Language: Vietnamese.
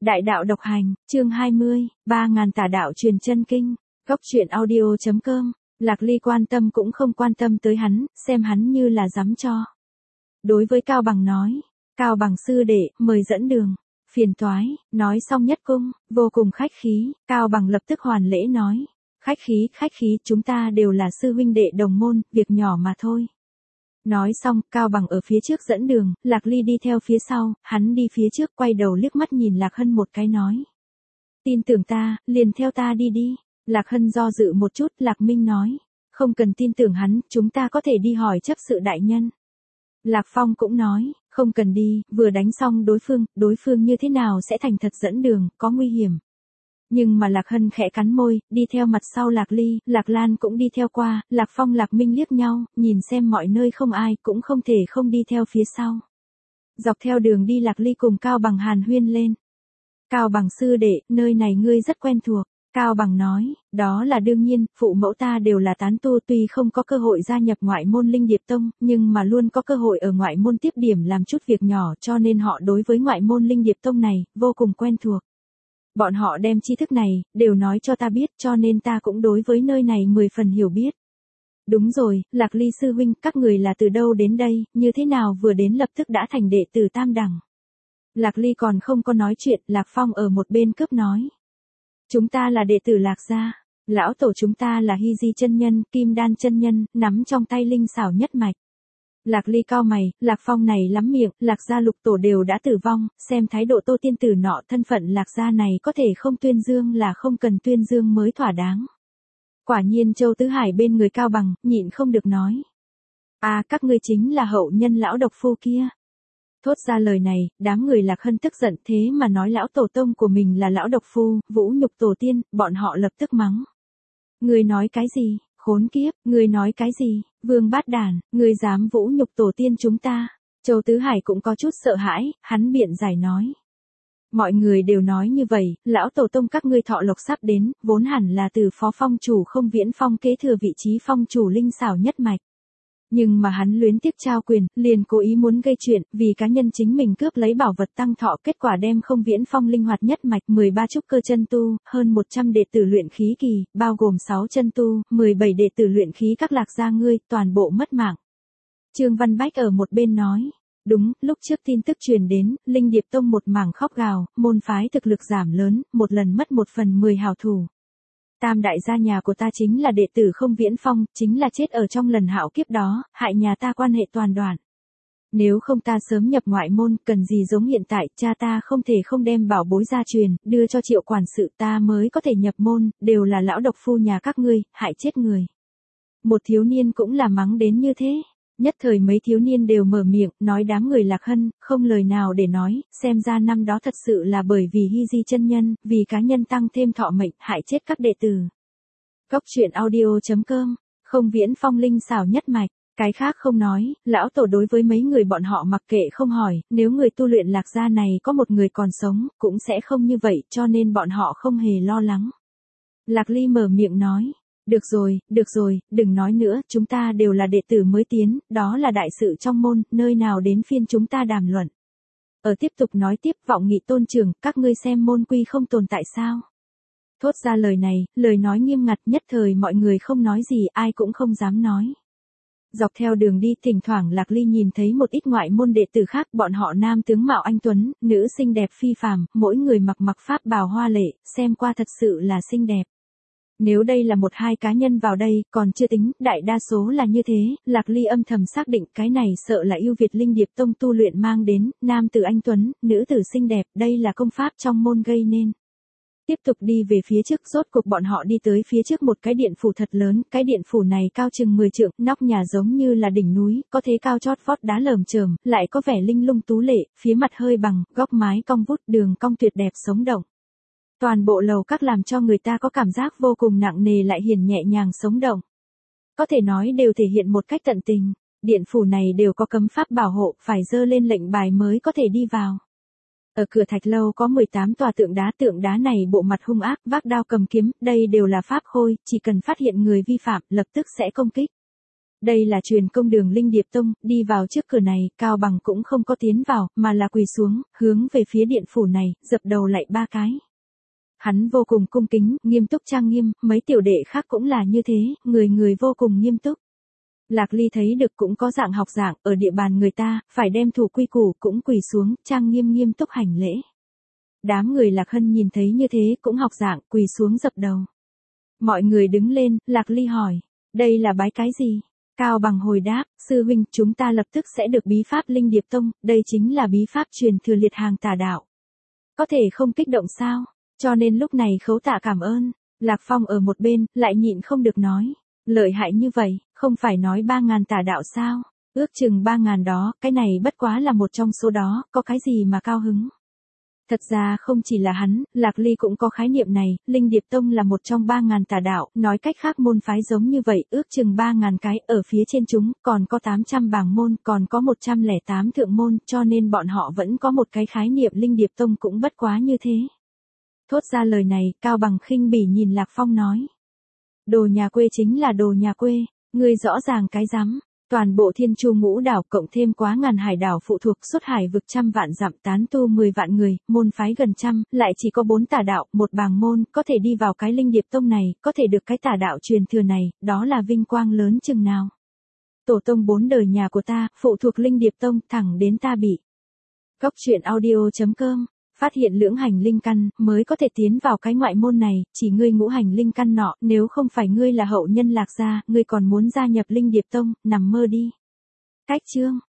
Đại đạo độc hành, chương 20, 3000 tà đạo truyền chân kinh. Góc truyện audio.com. Lạc Ly quan tâm cũng không quan tâm tới hắn, xem hắn như là dám cho. Đối với Cao Bằng nói, Cao Bằng sư đệ, mời dẫn đường. Phiền toái, nói xong nhất cung, vô cùng khách khí, Cao Bằng lập tức hoàn lễ nói. Khách khí, chúng ta đều là sư huynh đệ đồng môn, việc nhỏ mà thôi. Nói xong, Cao Bằng ở phía trước dẫn đường, Lạc Ly đi theo phía sau, hắn đi phía trước quay đầu liếc mắt nhìn Lạc Hân một cái nói. Tin tưởng ta, liền theo ta đi. Lạc Hân do dự một chút, Lạc Minh nói. Không cần tin tưởng hắn, chúng ta có thể đi hỏi chấp sự đại nhân. Lạc Phong cũng nói, không cần đi, vừa đánh xong đối phương như thế nào sẽ thành thật dẫn đường, có nguy hiểm. Nhưng mà Lạc Hân khẽ cắn môi, đi theo mặt sau Lạc Ly, Lạc Lan cũng đi theo qua, Lạc Phong Lạc Minh liếc nhau, nhìn xem mọi nơi không ai, cũng không thể không đi theo phía sau. Dọc theo đường đi Lạc Ly cùng Cao Bằng hàn huyên lên. Cao Bằng sư đệ, nơi này ngươi rất quen thuộc. Cao Bằng nói, đó là đương nhiên, phụ mẫu ta đều là tán tu tuy không có cơ hội gia nhập ngoại môn Linh Điệp Tông, nhưng mà luôn có cơ hội ở ngoại môn tiếp điểm làm chút việc nhỏ cho nên họ đối với ngoại môn Linh Điệp Tông này, vô cùng quen thuộc. Bọn họ đem tri thức này, đều nói cho ta biết cho nên ta cũng đối với nơi này 10 phần hiểu biết. Đúng rồi, Lạc Ly sư huynh, các người là từ đâu đến đây, như thế nào vừa đến lập tức đã thành đệ tử Tam Đẳng. Lạc Ly còn không có nói chuyện, Lạc Phong ở một bên cướp nói. Chúng ta là đệ tử Lạc gia, lão tổ chúng ta là Hy Di chân nhân, Kim Đan chân nhân, nắm trong tay linh xảo nhất mạch. Lạc Ly cao mày, Lạc Phong này lắm miệng, Lạc gia lục tổ đều đã tử vong, xem thái độ Tô tiên tử nọ thân phận Lạc gia này có thể không tuyên dương là không cần tuyên dương mới thỏa đáng. Quả nhiên Châu Tứ Hải bên người Cao Bằng, nhịn không được nói. À, các ngươi chính là hậu nhân lão độc phu kia. Thốt ra lời này, đám người Lạc Hân tức giận thế mà nói lão tổ tông của mình là lão độc phu, vũ nhục tổ tiên, bọn họ lập tức mắng. Ngươi nói cái gì, khốn kiếp, ngươi nói cái gì, vương bát đản, ngươi dám vũ nhục tổ tiên chúng ta. Châu Tứ Hải cũng có chút sợ hãi, hắn biện giải nói. Mọi người đều nói như vậy, lão tổ tông các ngươi thọ lộc sắp đến, vốn hẳn là từ phó phong chủ Không Viễn Phong kế thừa vị trí phong chủ linh xảo nhất mạch. Nhưng mà hắn luyến tiếc trao quyền, liền cố ý muốn gây chuyện, vì cá nhân chính mình cướp lấy bảo vật tăng thọ, kết quả đem Không Viễn Phong linh hoạt nhất mạch 13 trúc cơ chân tu, hơn 100 đệ tử luyện khí kỳ, bao gồm 6 chân tu, 17 đệ tử luyện khí các Lạc gia ngươi, toàn bộ mất mạng. Trương Văn Bách ở một bên nói, đúng, lúc trước tin tức truyền đến, Linh Điệp Tông một mảng khóc gào, môn phái thực lực giảm lớn, một lần mất 1/10 hào thủ. Tam đại gia nhà của ta chính là đệ tử Không Viễn Phong, chính là chết ở trong lần hạo kiếp đó, hại nhà ta quan hệ toàn đoạn. Nếu không ta sớm nhập ngoại môn, cần gì giống hiện tại, cha ta không thể không đem bảo bối gia truyền, đưa cho Triệu quản sự ta mới có thể nhập môn, đều là lão độc phu nhà các ngươi, hại chết người. Một thiếu niên cũng là mắng đến như thế. Nhất thời mấy thiếu niên đều mở miệng, nói đám người Lạc Hân, không lời nào để nói, xem ra năm đó thật sự là bởi vì Hy Di chân nhân, vì cá nhân tăng thêm thọ mệnh, hại chết các đệ tử. Góc truyện audio.com, Không Viễn Phong linh xảo nhất mạch, cái khác không nói, lão tổ đối với mấy người bọn họ mặc kệ không hỏi, nếu người tu luyện Lạc gia này có một người còn sống, cũng sẽ không như vậy, cho nên bọn họ không hề lo lắng. Lạc Ly mở miệng nói. Được rồi, đừng nói nữa, chúng ta đều là đệ tử mới tiến, đó là đại sự trong môn, nơi nào đến phiên chúng ta đàm luận. Tiếp tục nói tiếp, Vọng Nghị tôn trưởng, các ngươi xem môn quy không tồn tại sao. Thốt ra lời này, lời nói nghiêm ngặt, nhất thời mọi người không nói gì, ai cũng không dám nói. Dọc theo đường đi, thỉnh thoảng Lạc Ly nhìn thấy một ít ngoại môn đệ tử khác, bọn họ nam tướng mạo anh tuấn, nữ xinh đẹp phi phàm, mỗi người mặc pháp bào hoa lệ, xem qua thật sự là xinh đẹp. Nếu đây là 1-2 cá nhân vào đây, còn chưa tính, đại đa số là như thế, Lạc Ly âm thầm xác định cái này sợ là yêu Việt Linh Điệp Tông tu luyện mang đến, nam tử anh tuấn, nữ tử xinh đẹp, đây là công pháp trong môn gây nên. Tiếp tục đi về phía trước, rốt cuộc bọn họ đi tới phía trước một cái điện phủ thật lớn, cái điện phủ này cao chừng 10 trượng, nóc nhà giống như là đỉnh núi, có thế cao chót vót đá lởm chởm, lại có vẻ linh lung tú lệ, phía mặt hơi bằng, góc mái cong vút, đường cong tuyệt đẹp sống động. Toàn bộ lầu các làm cho người ta có cảm giác vô cùng nặng nề lại hiền nhẹ nhàng sống động. Có thể nói đều thể hiện một cách tận tình. Điện phủ này đều có cấm pháp bảo hộ, phải dơ lên lệnh bài mới có thể đi vào. Ở cửa thạch lâu có 18 tòa tượng đá này bộ mặt hung ác, vác đao cầm kiếm, đây đều là pháp khôi, chỉ cần phát hiện người vi phạm, lập tức sẽ công kích. Đây là truyền công đường Linh Điệp Tông, đi vào trước cửa này, Cao Bằng cũng không có tiến vào, mà là quỳ xuống, hướng về phía điện phủ này, dập đầu lạy 3 cái. Hắn vô cùng cung kính, nghiêm túc trang nghiêm, mấy tiểu đệ khác cũng là như thế, người người vô cùng nghiêm túc. Lạc Ly thấy được cũng có dạng học dạng, ở địa bàn người ta, phải đem thủ quy củ cũng quỳ xuống, trang nghiêm nghiêm túc hành lễ. Đám người Lạc Hân nhìn thấy như thế cũng học dạng, quỳ xuống dập đầu. Mọi người đứng lên, Lạc Ly hỏi, đây là bái cái gì? Cao Bằng hồi đáp, sư huynh, chúng ta lập tức sẽ được bí pháp Linh Điệp Tông, đây chính là bí pháp truyền thừa liệt hàng tà đạo. Có thể không kích động sao? Cho nên lúc này khấu tạ cảm ơn. Lạc Phong ở một bên, lại nhịn không được nói. Lợi hại như vậy, không phải nói 3.000 tà đạo sao? Ước chừng 3.000 đó, cái này bất quá là một trong số đó, có cái gì mà cao hứng? Thật ra không chỉ là hắn, Lạc Ly cũng có khái niệm này, Linh Điệp Tông là một trong 3.000 tà đạo, nói cách khác môn phái giống như vậy, ước chừng 3.000 cái, ở phía trên chúng, còn có 800 bảng môn, còn có 108 thượng môn, cho nên bọn họ vẫn có một cái khái niệm Linh Điệp Tông cũng bất quá như thế. Thốt ra lời này, Cao Bằng khinh bỉ nhìn Lạc Phong nói. Đồ nhà quê chính là đồ nhà quê, ngươi rõ ràng cái rắm. Toàn bộ Thiên Chu Ngũ đảo cộng thêm quá ngàn hải đảo phụ thuộc xuất hải vực trăm vạn dặm tán tu 10 vạn người, môn phái gần trăm, lại chỉ có 4 tà đạo, một bàng môn, có thể đi vào cái Linh Điệp Tông này, có thể được cái tà đạo truyền thừa này, đó là vinh quang lớn chừng nào. Tổ tông 4 đời nhà của ta, phụ thuộc Linh Điệp Tông, thẳng đến ta bị. Góc truyện audio.com phát hiện lưỡng hành linh căn, mới có thể tiến vào cái ngoại môn này, chỉ ngươi ngũ hành linh căn nọ, nếu không phải ngươi là hậu nhân Lạc gia, ngươi còn muốn gia nhập Linh Điệp Tông, nằm mơ đi. Cách chương